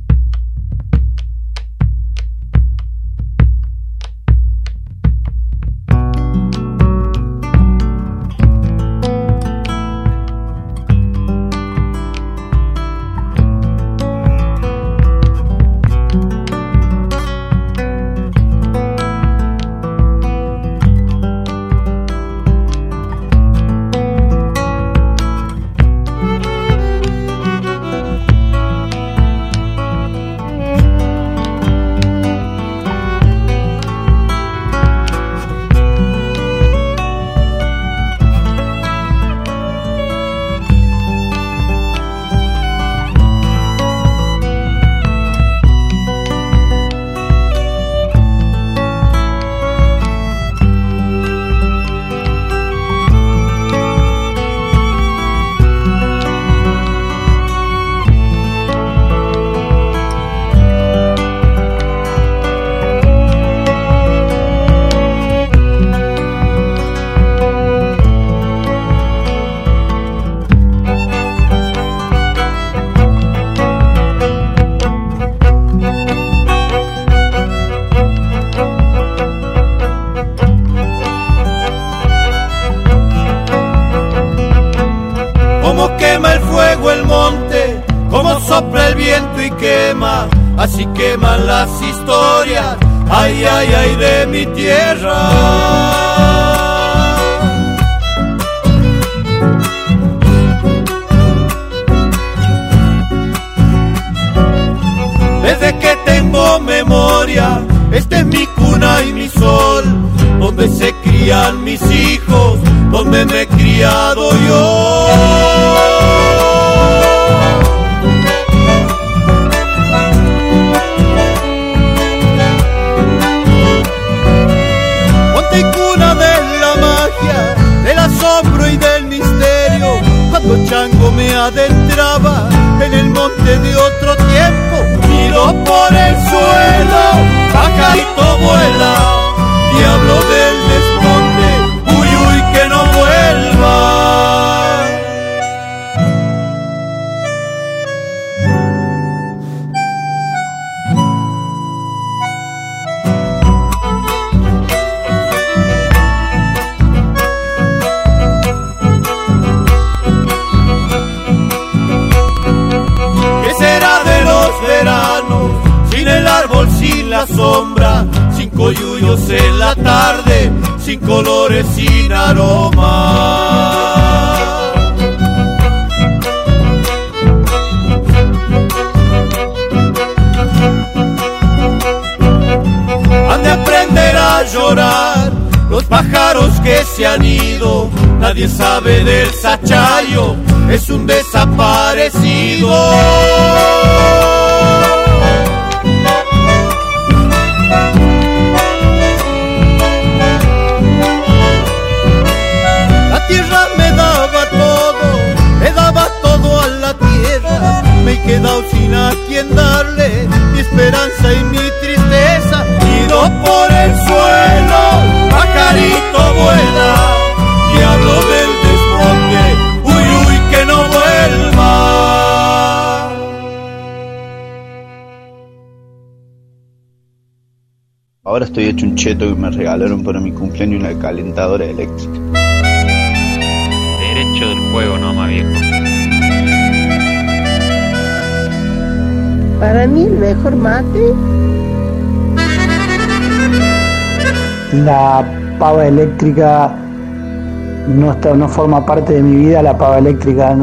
Así queman las historias, ay, ay, ay, de mi tierra. Desde que tengo memoria, esta es mi cuna y mi sol, donde se crían mis hijos, donde me he criado yo. Del asombro y del misterio, cuando Chango me adentraba en el monte de otro tiempo. Miro por el suelo, pajarito vuela, diablo del desmonte, uy, uy, que no vuelva. Sin el árbol, sin la sombra, sin coyullos en la tarde, sin colores, sin aroma. Ande que se han ido, nadie sabe del Sachayo, es un desaparecido. La tierra me daba todo a la tierra, me he quedado sin a quien darle mi esperanza y mi tristeza. Ido por el suelo, pajarito vuela, y hablo del desmonte, uy, que no vuelva. Ahora estoy hecho un cheto que me regalaron para mi cumpleaños una calentadora eléctrica. Derecho del juego, no, más viejo. Para mí el mejor mate. La pava eléctrica no forma parte de mi vida. La pava eléctrica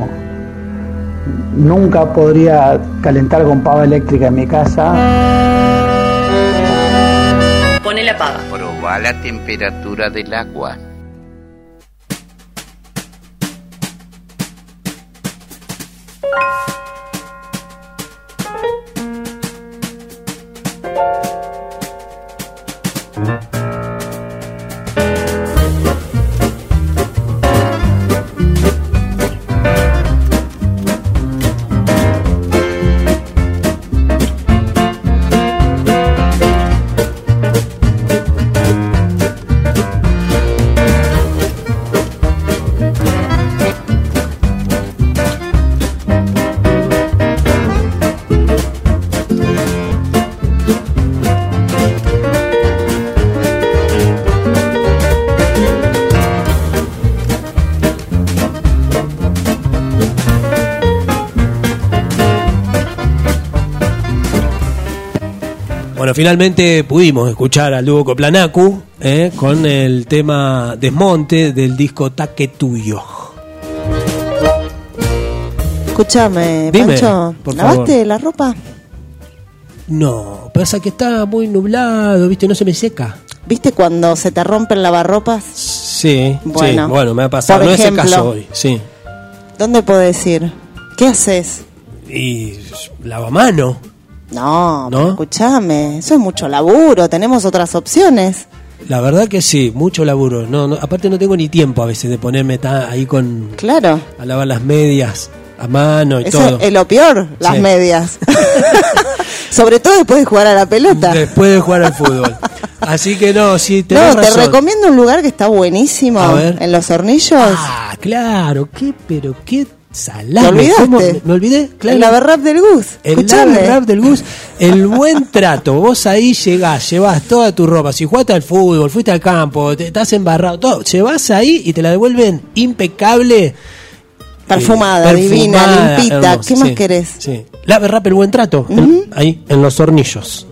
nunca podría calentar con pava eléctrica en mi casa. Pone la pava. Proba la temperatura del agua. Bueno, finalmente pudimos escuchar al dúo Coplanacu con el tema Desmonte del disco Taque Tuyo. Escúchame, Dime, Pancho, por ¿lavaste favor. la ropa? No, pasa que está muy nublado, ¿viste? No se me seca. ¿Viste cuando se te rompen lavarropas? Sí, Bueno, bueno, me ha pasado. por No ejemplo, es el caso hoy, sí. ¿Dónde podés ir? ¿Qué haces? Y lavamano. No, ¿No? pero escúchame, eso es mucho laburo, tenemos otras opciones. La verdad que sí, mucho laburo. No, aparte no tengo ni tiempo a veces de ponerme ahí con... Claro. A lavar las medias a mano y Eso todo. es lo peor, las Sí. medias. Sobre todo después de jugar a la pelota. Después de jugar al fútbol. Así que no, sí, tenés No, razón. te recomiendo un lugar que está buenísimo. A ver. En Los Hornillos. Ah, claro, qué salame. ¿Te olvidaste? ¿Cómo? ¿Me olvidé? Claro. El lavarrap del Gus. El Escuchame. lavarrap del Gus, el buen trato. Vos ahí llegás, llevas toda tu ropa. Si jugaste al fútbol, fuiste al campo, te estás embarrado, todo. Llevas ahí y te la devuelven impecable. Perfumada, divina, limpita. hermosa, ¿Qué más sí, querés? Sí. Lavarrap, el buen trato. Ahí, en Los Hornillos.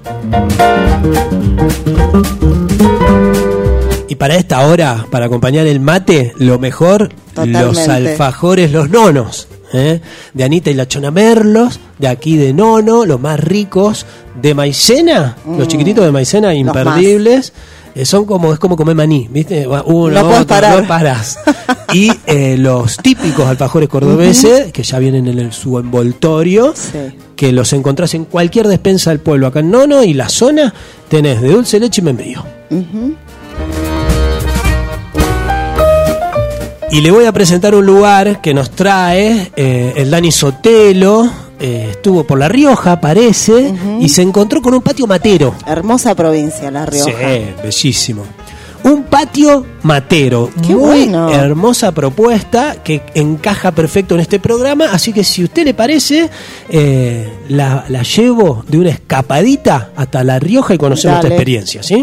Y para esta hora, para acompañar el mate, lo mejor, Totalmente. los alfajores, los nonos, de Anita y la Chona Merlos, de aquí de Nono, los más ricos, de maicena, los chiquititos de maicena, imperdibles. Son como, es como comer maní, ¿viste? Uno, No puedes otro, parar. no paras. Y los típicos alfajores cordobeses, que ya vienen en su envoltorio, que los encontrás en cualquier despensa del pueblo. Acá en Nono y la zona tenés de dulce de leche y membrillo. Y le voy a presentar un lugar que nos trae el Dani Sotelo. Estuvo por La Rioja, parece, y se encontró con un patio matero. Hermosa provincia, La Rioja. Sí, bellísimo. Un patio matero. Qué muy bueno. hermosa propuesta que encaja perfecto en este programa. Así que si a usted le parece, la llevo de una escapadita hasta La Rioja y conocemos esta Dale. experiencia, ¿sí?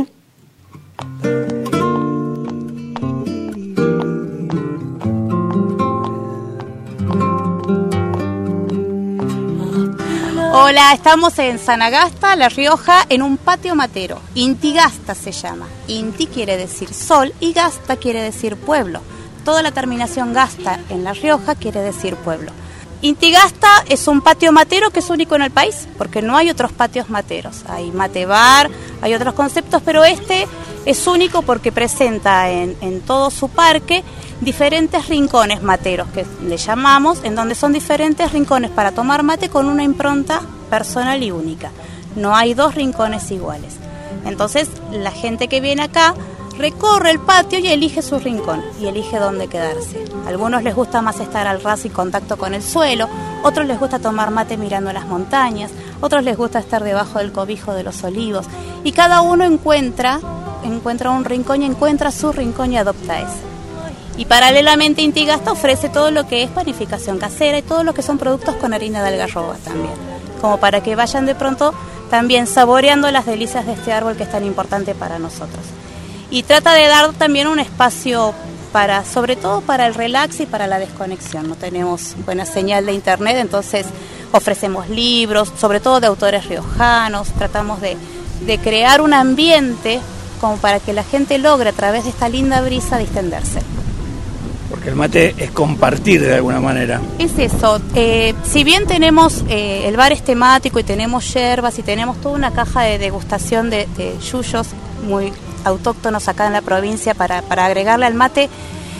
Hola, estamos en Sanagasta, La Rioja, en un patio matero. Intigasta se llama. Inti quiere decir sol y Gasta quiere decir pueblo. Toda la terminación Gasta en La Rioja quiere decir pueblo. Intigasta es un patio matero que es único en el país, porque no hay otros patios materos. Hay mate bar, hay otros conceptos, pero este es único porque presenta en todo su parque diferentes rincones materos, que le llamamos, en donde son diferentes rincones para tomar mate con una impronta personal y única. No hay dos rincones iguales. Entonces, la gente que viene acá recorre el patio y elige su rincón y elige dónde quedarse. A algunos les gusta más estar al ras y contacto con el suelo, otros les gusta tomar mate mirando las montañas, otros les gusta estar debajo del cobijo de los olivos, y cada uno encuentra un rincón y encuentra su rincón y adopta ese. Y paralelamente Intigasta ofrece todo lo que es panificación casera y todo lo que son productos con harina de algarroba también, como para que vayan de pronto también saboreando las delicias de este árbol que es tan importante para nosotros. Y trata de dar también un espacio sobre todo para el relax y para la desconexión. No tenemos buena señal de internet, entonces ofrecemos libros, sobre todo de autores riojanos. Tratamos de crear un ambiente como para que la gente logre a través de esta linda brisa distenderse. Porque el mate es compartir de alguna manera. Es eso. Si bien tenemos el bar es temático y tenemos yerbas y tenemos toda una caja de degustación de yuyos muy autóctonos acá en la provincia para agregarle al mate,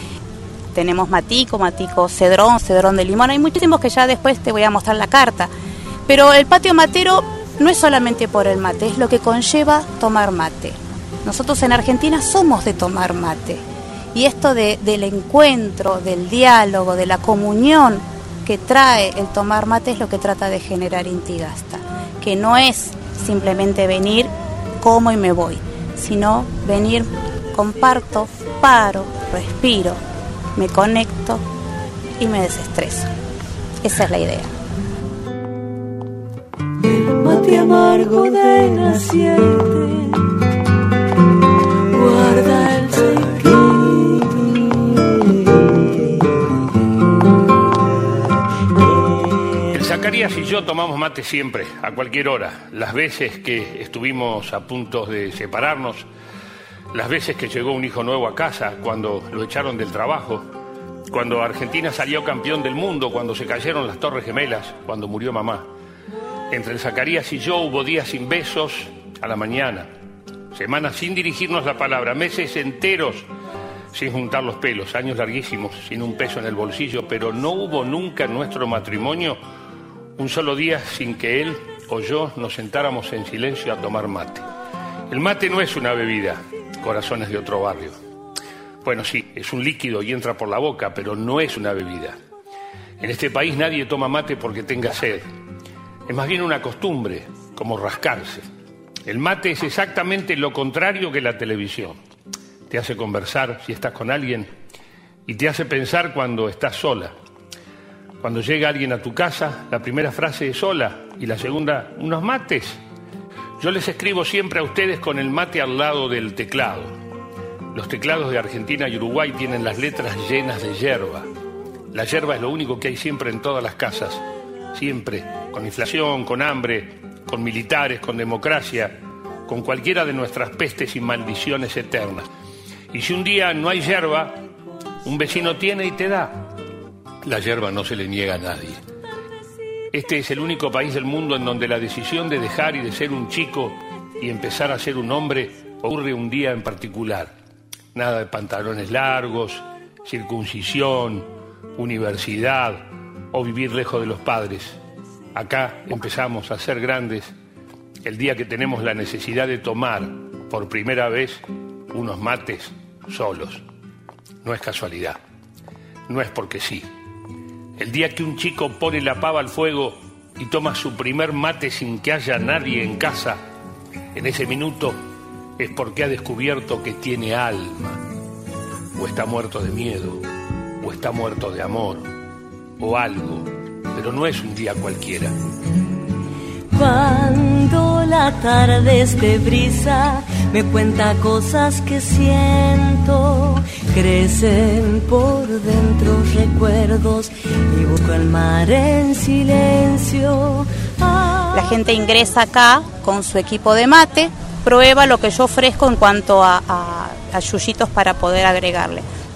tenemos matico cedrón de limón, hay muchísimos que ya después te voy a mostrar la carta, pero el patio matero no es solamente por el mate, es lo que conlleva tomar mate. Nosotros en Argentina somos de tomar mate, y esto del encuentro, del diálogo, de la comunión que trae el tomar mate es lo que trata de generar Intigasta, que no es simplemente venir, como y me voy, sino venir, comparto, paro, respiro, me conecto y me desestreso. Esa es la idea. El mate amargo de naciente guarda el secreto. El Zacarías y yo tomamos mate siempre, a cualquier hora. Las veces que estuvimos a punto de separarnos, las veces que llegó un hijo nuevo a casa, cuando lo echaron del trabajo, cuando Argentina salió campeón del mundo, cuando se cayeron las Torres Gemelas, cuando murió mamá. Entre el Zacarías y yo hubo días sin besos a la mañana, semanas sin dirigirnos la palabra, meses enteros sin juntar los pelos, años larguísimos sin un peso en el bolsillo, pero no hubo nunca en nuestro matrimonio un solo día sin que él o yo nos sentáramos en silencio a tomar mate. El mate no es una bebida, corazones de otro barrio. Bueno, sí, es un líquido y entra por la boca, pero no es una bebida. En este país nadie toma mate porque tenga sed. Es más bien una costumbre, como rascarse. El mate es exactamente lo contrario que la televisión. Te hace conversar si estás con alguien y te hace pensar cuando estás sola. Cuando llega alguien a tu casa, la primera frase es hola y la segunda, unos mates. Yo les escribo siempre a ustedes con el mate al lado del teclado. Los teclados de Argentina y Uruguay tienen las letras llenas de yerba. La yerba es lo único que hay siempre en todas las casas. Siempre, con inflación, con hambre, con militares, con democracia, con cualquiera de nuestras pestes y maldiciones eternas. Y si un día no hay yerba, un vecino tiene y te da. La yerba no se le niega a nadie. Este es el único país del mundo en donde la decisión de dejar y de ser un chico y empezar a ser un hombre ocurre un día en particular. Nada de pantalones largos, circuncisión, universidad o vivir lejos de los padres. Acá empezamos a ser grandes el día que tenemos la necesidad de tomar por primera vez unos mates solos. No es casualidad, no es porque sí. El día que un chico pone la pava al fuego y toma su primer mate sin que haya nadie en casa, en ese minuto es porque ha descubierto que tiene alma. O está muerto de miedo, o está muerto de amor, o algo, pero no es un día cualquiera. Cuando la tarde es de brisa, me cuenta cosas que siento, crecen por dentro recuerdos, dibujo el mar en silencio. La gente ingresa acá con su equipo de mate, prueba lo que yo ofrezco en cuanto a yuyitos para poder agregarle.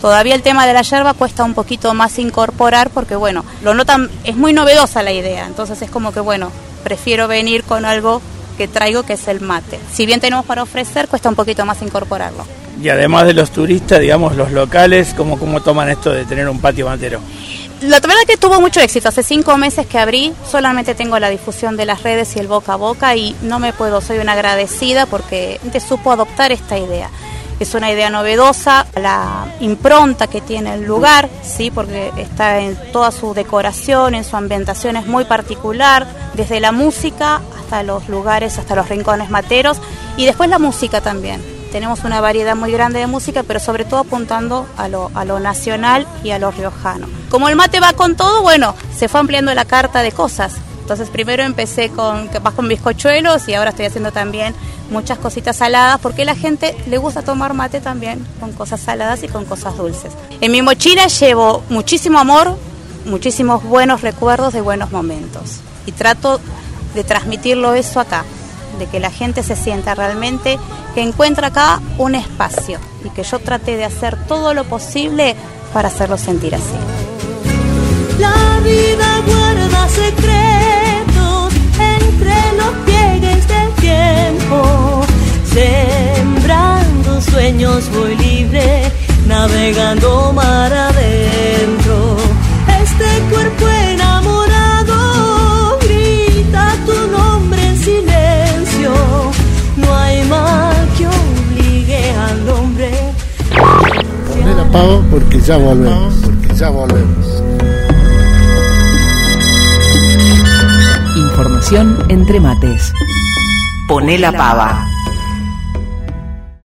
Todavía el tema de la yerba cuesta un poquito más incorporar porque, bueno, lo notan, es muy novedosa la idea, entonces es como que, bueno, prefiero venir con algo que traigo, que es el mate. Si bien tenemos para ofrecer, cuesta un poquito más incorporarlo. Y además de los turistas, digamos, los locales, ¿cómo toman esto de tener un patio matero? La verdad que tuvo mucho éxito. Hace 5 meses que abrí, solamente tengo la difusión de las redes y el boca a boca y soy una agradecida porque te supo adoptar esta idea. Es una idea novedosa, la impronta que tiene el lugar, sí, porque está en toda su decoración, en su ambientación es muy particular, desde la música hasta los lugares, hasta los rincones materos y después la música también. Tenemos una variedad muy grande de música, pero sobre todo apuntando a lo nacional y a lo riojano. Como el mate va con todo, bueno, se fue ampliando la carta de cosas. Entonces primero empecé con bizcochuelos y ahora estoy haciendo también muchas cositas saladas porque a la gente le gusta tomar mate también con cosas saladas y con cosas dulces. En mi mochila llevo muchísimo amor, muchísimos buenos recuerdos de buenos momentos y trato de transmitirlo eso acá, de que la gente se sienta realmente que encuentra acá un espacio y que yo traté de hacer todo lo posible para hacerlo sentir así. La vida guarda secretos entre los pliegues del tiempo, sembrando sueños voy libre, navegando mar adentro. Este cuerpo enamorado grita tu nombre en silencio, no hay mal que obligue al hombre. Poné la pava porque ya volvemos. Información entre mates. Poné la pava.